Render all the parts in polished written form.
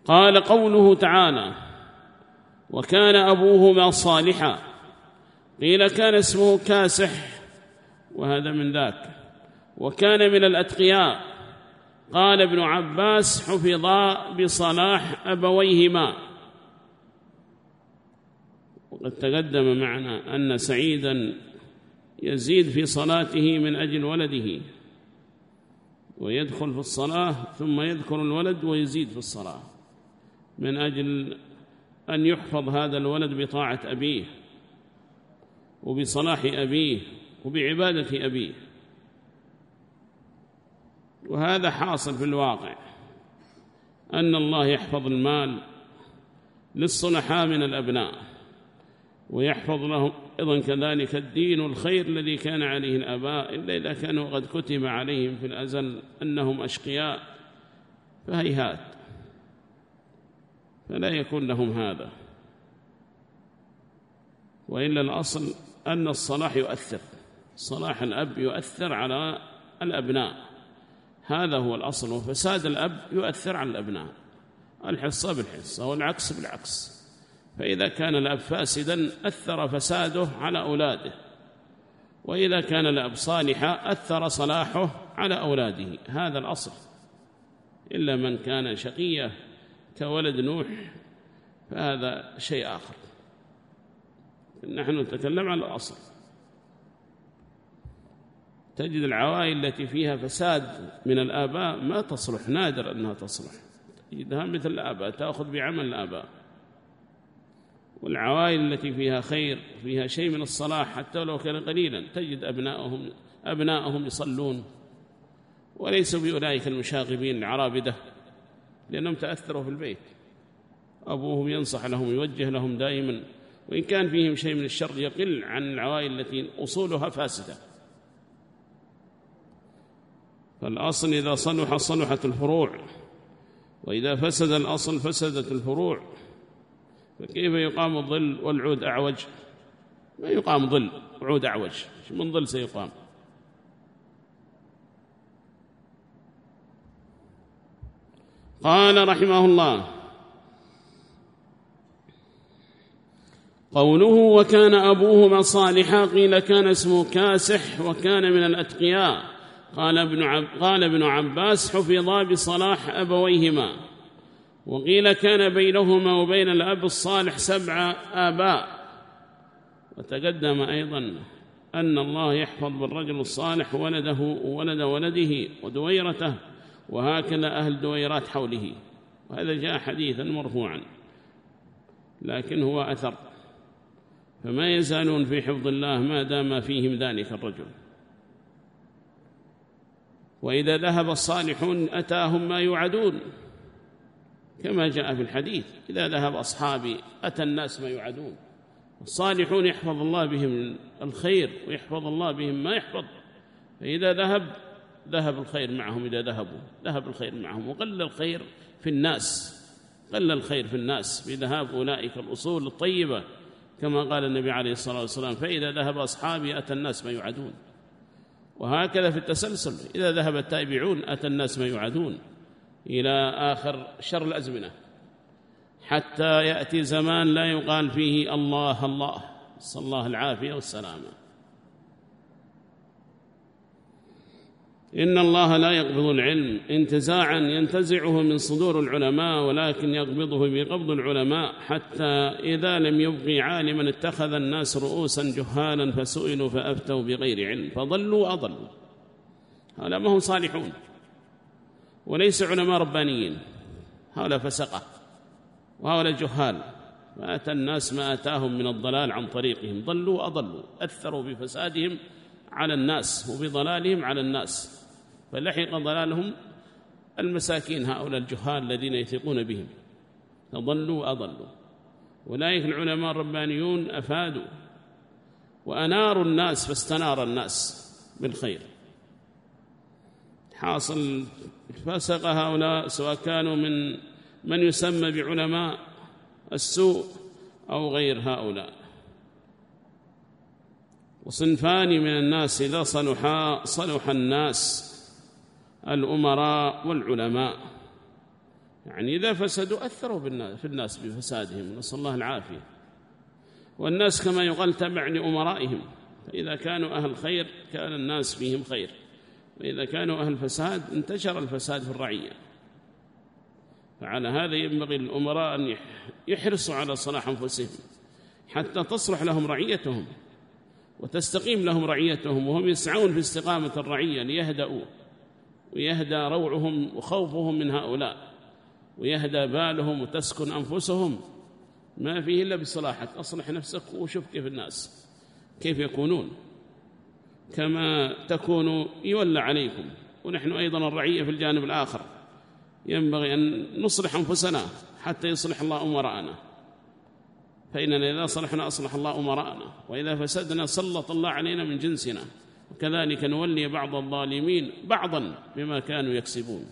قال قوله تعالى: وكان أبوهما صالحا، قيل كان اسمه كاسح وهذا من ذاك، وكان من الأتقياء. قال ابن عباس: حفظا بصلاح أبويهما. وقد تقدم معنا أن سعيدا يزيد في صلاته من أجل ولده، ويدخل في الصلاة ثم يذكر الولد ويزيد في الصلاة من أجل أن يحفظ هذا الولد بطاعة أبيه وبصلاح أبيه وبعبادة أبيه. وهذا حاصل في الواقع، أن الله يحفظ المال للصلحاء من الأبناء، ويحفظ لهم أيضا كذلك الدين والخير الذي كان عليه الآباء، إلا إذا كانوا قد كتب عليهم في الأزل أنهم أشقياء فهيهات، فلا يكون لهم هذا. وإلا الأصل أن الصلاح يؤثر، صلاح الأب يؤثر على الأبناء، هذا هو الأصل. وفساد الأب يؤثر على الأبناء، الحصة بالحصة والعكس بالعكس. فإذا كان الأب فاسداً أثر فساده على أولاده، وإذا كان الأب صالحا أثر صلاحه على أولاده، هذا الأصل. إلا من كان شقيا كولد نوح فهذا شيء آخر، نحن نتكلم عن الأصل. تجد العوائل التي فيها فساد من الآباء ما تصلح، نادر أنها تصلح، تجدها مثل الآباء تأخذ بعمل الآباء. والعوائل التي فيها خير فيها شيء من الصلاح حتى لو كان قليلا، تجد أبناءهم يصلون وليسوا بأولئك المشاغبين العرابدة، لأنهم تأثروا في البيت، أبوهم ينصح لهم يوجه لهم دائما، وإن كان فيهم شيء من الشر يقل عن العوائل التي أصولها فاسدة. فالأصل إذا صلح صلحت الفروع، وإذا فسد الأصل فسدت الفروع. فكيف يقام الظل والعود أعوج؟ ما يقام ظل وعود أعوج، من ظل سيقام؟ قال رحمه الله: قوله وكان أبوهما صالحا، قيل كان اسمه كاسح وكان من الأتقياء. قال ابن عباس: حفظا بصلاح أبويهما. وقيل كان بينهما وبين الأب الصالح 7 آباء. وتقدم أيضا أن الله يحفظ بالرجل الصالح ولده وولد ولده ودويرته، وهكذا أهل دويرات حوله. وهذا جاء حديثا مرفوعا، لكن هو أثر، فما يزالون في حفظ الله ما دام فيهم ذلك الرجل. وإذا ذهب الصالحون أتاهم ما يوعدون، كما جاء في الحديث: إذا ذهب أصحابي أتى الناس ما يوعدون. الصالحون يحفظ الله بهم الخير، ويحفظ الله بهم ما يحفظ، فإذا ذهب الخير معهم، إذا ذهب الخير معهم، وقل الخير في الناس، قل الخير في الناس بذهاب أولئك الأصول الطيبة، كما قال النبي عليه الصلاة والسلام: فإذا ذهب أصحابي أتى الناس ما يوعدون. وهكذا في التسلسل، إذا ذهب التابعون أتى الناس ما يوعدون، إلى آخر شر الأزمنة، حتى يأتي زمان لا يقال فيه الله الله، صلى الله العافية والسلامة. إن الله لا يقبض العلم انتزاعا ينتزعه من صدور العلماء، ولكن يقبضه بقبض العلماء، حتى إذا لم يبقي عالما اتخذ الناس رؤوسا جهالا فسئلوا فأفتوا بغير علم فضلوا وأضلوا. هؤلاء ما هم صالحون وليس علماء ربانيين، هؤلاء فسقة وهؤلاء جهال، فأتى الناس ما أتاهم من الضلال عن طريقهم، ضلوا وأضلوا، أثروا بفسادهم على الناس وبضلالهم على الناس، فلحق ضلالهم المساكين هؤلاء الجهال الذين يثقون بهم، فضلوا وأضلوا. أولئك العلماء الربانيون أفادوا وأناروا الناس فاستنار الناس بالخير. حاصل فسق هؤلاء سواء كانوا من يسمى بعلماء السوء أو غير هؤلاء. وصنفان من الناس إذا صلح الناس: الأمراء والعلماء. يعني إذا فسدوا أثروا في الناس بفسادهم، نسأل الله العافية. والناس كما يقال تبع لأمرائهم، فإذا كانوا أهل خير كان الناس فيهم خير، وإذا كانوا أهل فساد انتشر الفساد في الرعية. فعلى هذا ينبغي للأمراء أن يحرصوا على صلاح أنفسهم حتى تصلح لهم رعيتهم وتستقيم لهم رعيتهم، وهم يسعون في استقامة الرعية ليهدأوا ويهدى روعهم وخوفهم من هؤلاء ويهدى بالهم وتسكن أنفسهم. ما فيه إلا بصلاحك، أصلح نفسك وشوف كيف الناس كيف يكونون، كما تكونوا يولى عليكم. ونحن أيضا الرعية في الجانب الآخر ينبغي أن نصلح أنفسنا حتى يصلح الله أمراءنا، فإننا إذا صلحنا أصلح الله أمراءنا، وإذا فسدنا سلط الله علينا من جنسنا، وكذلك نولي بعض الظالمين بعضا بما كانوا يكسبون.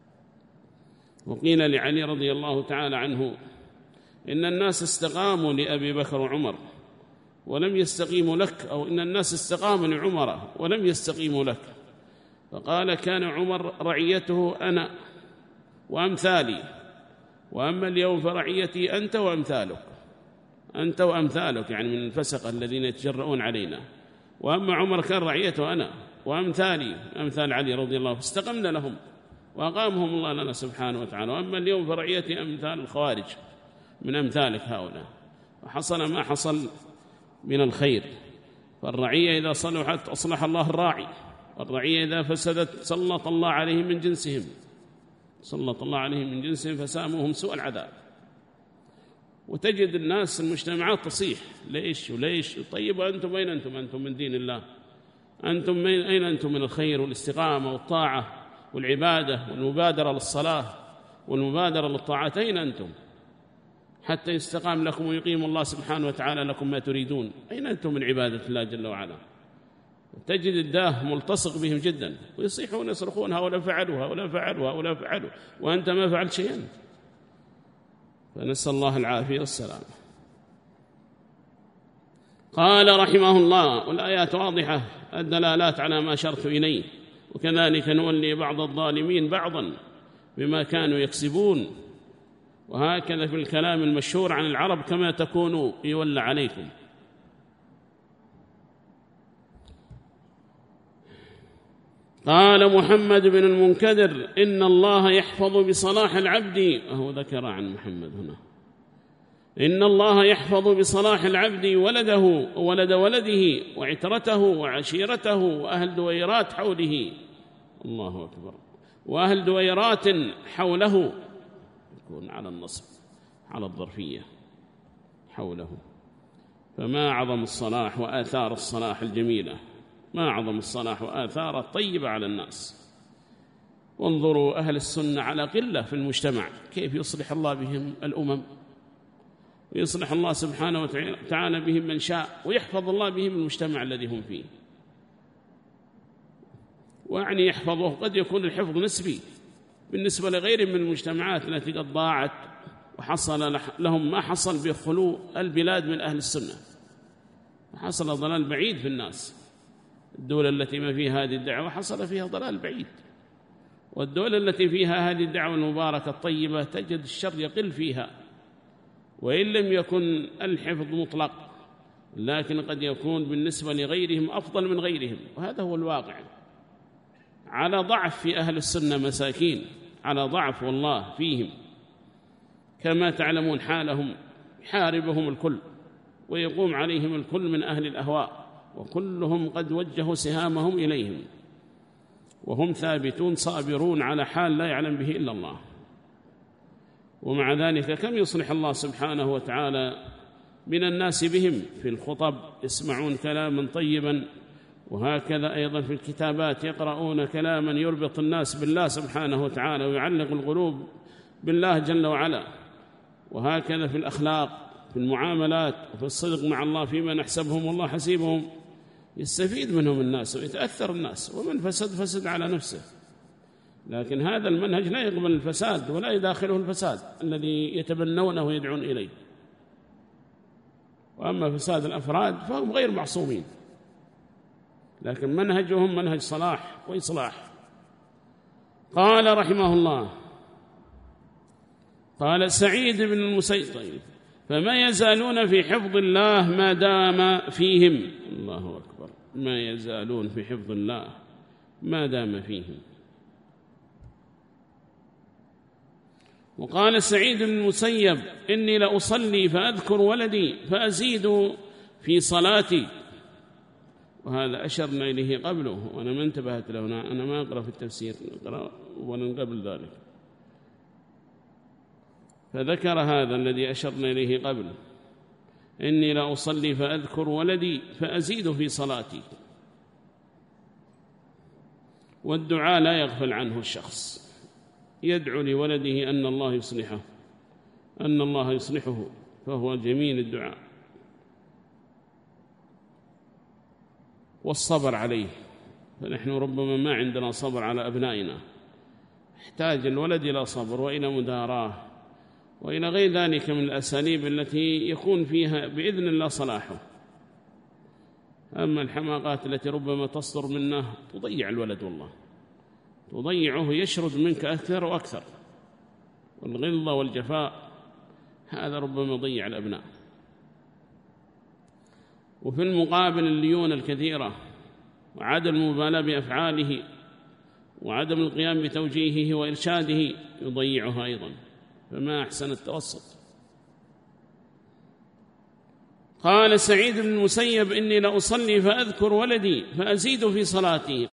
وقيل لعلي رضي الله تعالى عنه إن الناس استقاموا لأبي بكر وعمر ولم يستقيموا لك، أو إن الناس استقاموا لعمر ولم يستقيموا لك، فقال كان عمر رعيته أنا وأمثالي، وأما اليوم فرعيتي أنت وأمثالك، أنت وأمثالك يعني من الفسقة الذين يتجرؤون علينا، وأما عمر كان رعيته أنا وأمثالي أمثال علي رضي الله عنه، فاستقمنا لهم وأقامهم الله لنا سبحانه وتعالى، وأما اليوم فرعيتي أمثال الخوارج من أمثالك هؤلاء. وحصل ما حصل من الخير، فالرعية إذا صلحت أصلح الله الراعي، والرعية إذا فسدت سلط الله عليهم من جنسهم، سلط الله عليهم من جنسهم فساموهم سوء العذاب. وتجد الناس المجتمعات تصيح ليش وليش، طيب وأنتم أين أنتم من دين الله؟ أنتم أين أنتم من الخير والاستقامة والطاعة والعبادة والمبادرة للصلاة والمبادرة للطاعات؟ أين أنتم حتى يستقام لكم ويقيم الله سبحانه وتعالى لكم ما تريدون؟ أين أنتم من عبادة الله جل وعلا؟ تجد الداه ملتصق بهم جدا، ويصيحون يصرخون هؤلاء فعلوا هؤلاء فعلوا هؤلاء فعلوا، وأنت ما فعلت شيئا. فنسأل الله العافية والسلام. قال رحمه الله: والآيات واضحة الدلالات على ما أشرت إليه، وكذلك نولي بعض الظالمين بعضا بما كانوا يكسبون. وهكذا في الكلام المشهور عن العرب كما تكونوا يولى عليكم. قال محمد بن المنكدر: إن الله يحفظ بصلاح العبد، وهو ذكر عن محمد هنا، إن الله يحفظ بصلاح العبد ولده وولد ولده وعترته وعشيرته وأهل دويرات حوله. الله أكبر. وأهل دويرات حوله، يكون على النصب على الظرفية حوله. فما أعظم الصلاح وآثار الصلاح الجميلة، ما أعظم الصلاح وآثار الطيبة على الناس. وانظروا أهل السنة على قلة في المجتمع، كيف يصلح الله بهم الأمم، ويصلح الله سبحانه وتعالى بهم من شاء، ويحفظ الله بهم المجتمع الذي هم فيه. وعني يحفظه قد يكون الحفظ نسبي بالنسبة لغير من المجتمعات التي قد ضاعت وحصل لهم ما حصل بخلو البلاد من أهل السنة، حصل ضلال بعيد في الناس. الدولة التي ما فيها هذه الدعوة حصل فيها ضلال بعيد، والدولة التي فيها هذه الدعوة المباركة الطيبة تجد الشر يقل فيها، وإن لم يكن الحفظ مطلق لكن قد يكون بالنسبة لغيرهم أفضل من غيرهم، وهذا هو الواقع. على ضعف في أهل السنة مساكين، على ضعف والله فيهم، كما تعلمون حالهم، يحاربهم الكل ويقوم عليهم الكل من أهل الأهواء، وكلهم قد وجهوا سهامهم إليهم، وهم ثابتون صابرون على حال لا يعلم به إلا الله. ومع ذلك كم يصلح الله سبحانه وتعالى من الناس بهم في الخطب، يسمعون كلاما طيبا، وهكذا أيضا في الكتابات يقرؤون كلاما يربط الناس بالله سبحانه وتعالى ويعلق القلوب بالله جل وعلا. وهكذا في الأخلاق، في المعاملات، وفي الصدق مع الله فيما نحسبهم والله حسيبهم، يستفيد منهم الناس ويتأثر الناس، ومن فسد على نفسه. لكن هذا المنهج لا يقبل الفساد ولا يداخله الفساد الذي يتبنونه ويدعون إليه. وأما فساد الأفراد فهم غير معصومين، لكن منهجهم منهج صلاح وإصلاح. قال رحمه الله: قال سعيد بن المسيب طيب فما يزالون في حفظ الله ما دام فيهم. الله أكبر، ما يزالون في حفظ الله ما دام فيهم. وقال سعيد بن المسيب إني لأصلي فأذكر ولدي فأزيد في صلاتي، وهذا أشرنا إليه قبله وأنا ما انتبهت له، أنا ما أقرأ في التفسير، أقرأ ولا قبل ذلك، فذكر هذا الذي أشرنا إليه قبل، إني لأصلي فأذكر ولدي فأزيد في صلاتي. والدعاء لا يغفل عنه الشخص، يدعو لولده أن الله يصلحه، أن الله يصلحه، فهو جميل الدعاء. والصبر عليه، فنحن ربما ما عندنا صبر على أبنائنا، يحتاج الولد إلى صبر وإلى مداراة وإلى غير ذلك من الأساليب التي يكون فيها بإذن الله صلاحه. أما الحماقات التي ربما تصدر منه تضيع الولد، والله تضيعه، يشرد منك أكثر وأكثر، والغلظة والجفاء هذا ربما يضيع الأبناء. وفي المقابل الليونة الكثيرة وعدم المبالاة بأفعاله وعدم القيام بتوجيهه وإرشاده يضيعها أيضا، فما أحسن التوسط. قال سعيد بن المسيب إني لأصلي فأذكر ولدي فأزيد في صلاتي.